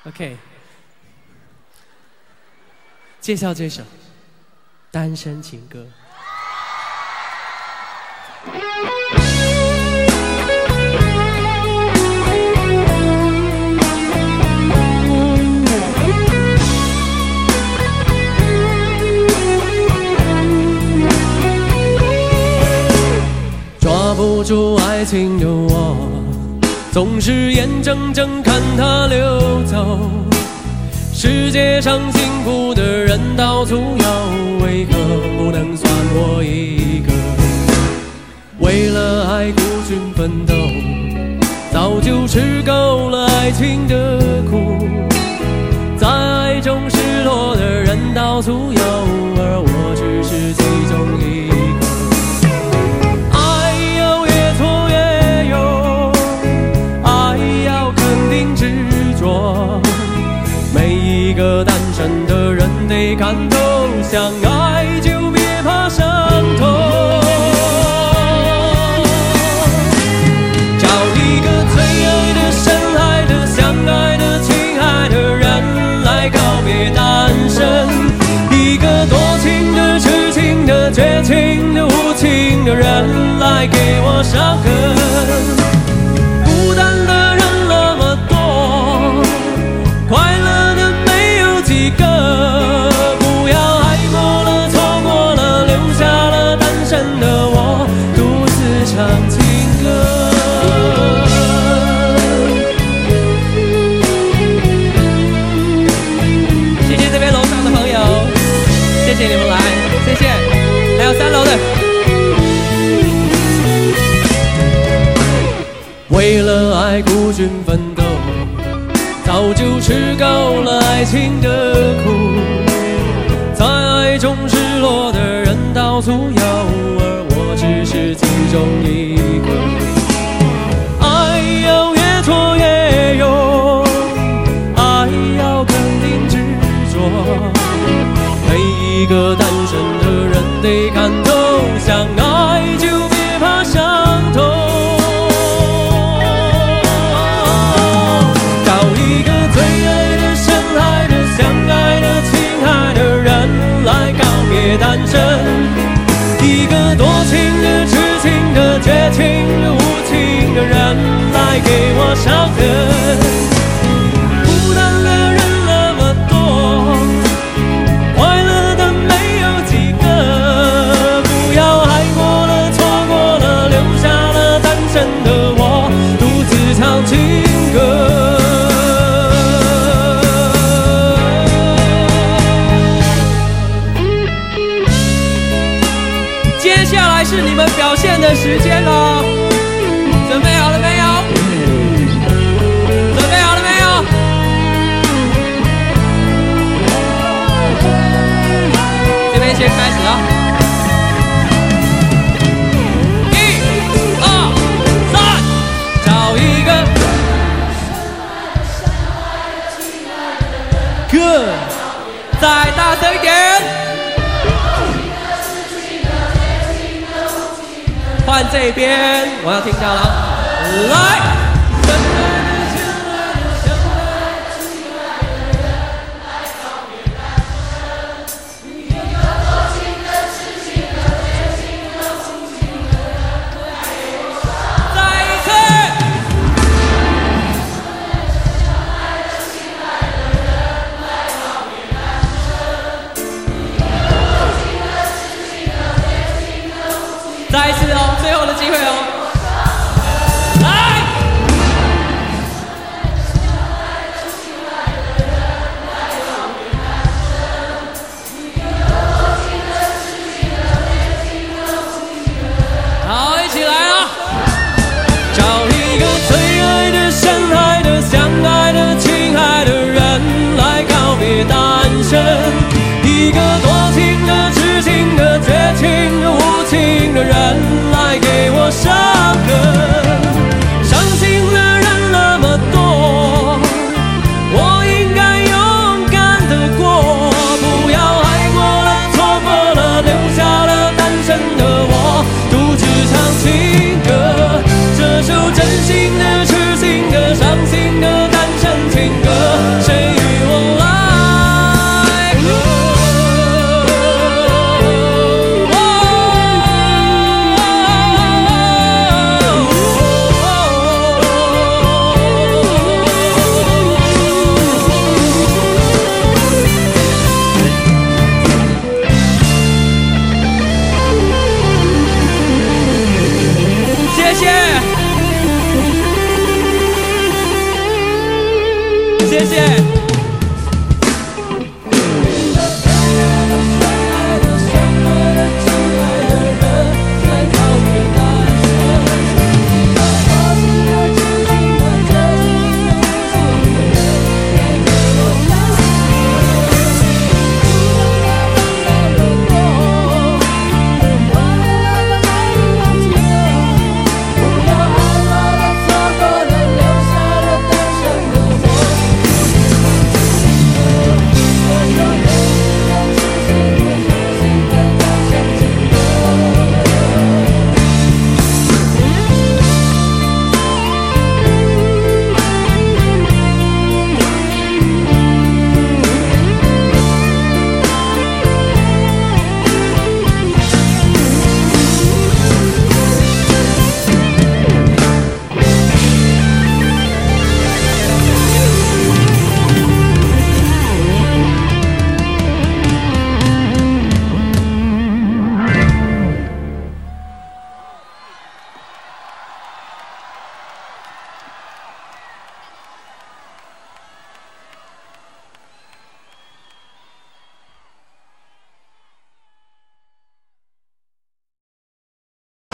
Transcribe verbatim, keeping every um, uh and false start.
OK， 介绍这首《单身情歌》。抓不住爱情的我，总是眼睁睁看它流走。世界上幸福的人到处有，为何不能算我一个？为了爱孤军奋斗，早就吃够了爱情的苦。在爱中失落的人到处有，而我只是其中一个。爱要越挫越勇，爱要肯定执着。每一个单身的人得看透，相爱就别怕伤痛。找一个最爱的、深爱的、相爱的、亲爱的人来告别单身。一个多情的、痴情的、绝情的、无情的人来给我伤痕。孤单的人那么多，快乐的没有几个，不要爱过了、错过了，留下了单身的我独自唱情歌。谢谢这边楼上的朋友，谢谢你们来，谢谢，还有三楼的。为了爱孤军奋斗，早就吃够了爱情的苦。在爱中失落的人到处有，而我只是其中一个。爱要越挫越勇，爱要肯定执着。每一个单身的人得看透，相爱就别怕伤痛。单身，一个多情的、痴情的、绝情的、无情的人来给我伤痕。孤单的人那么多，快乐的没有几个，不要爱过了、错过了，留下了单身的我独自唱情歌。接下来是你们表现的时间了，准备好了没有？准备好了没有？这边先开始啊！一、二、三，找一个。Good， 再大声一点。换这边，我要听到了，来。再一次。再一次哦，最后的机会哦，来。 谢谢。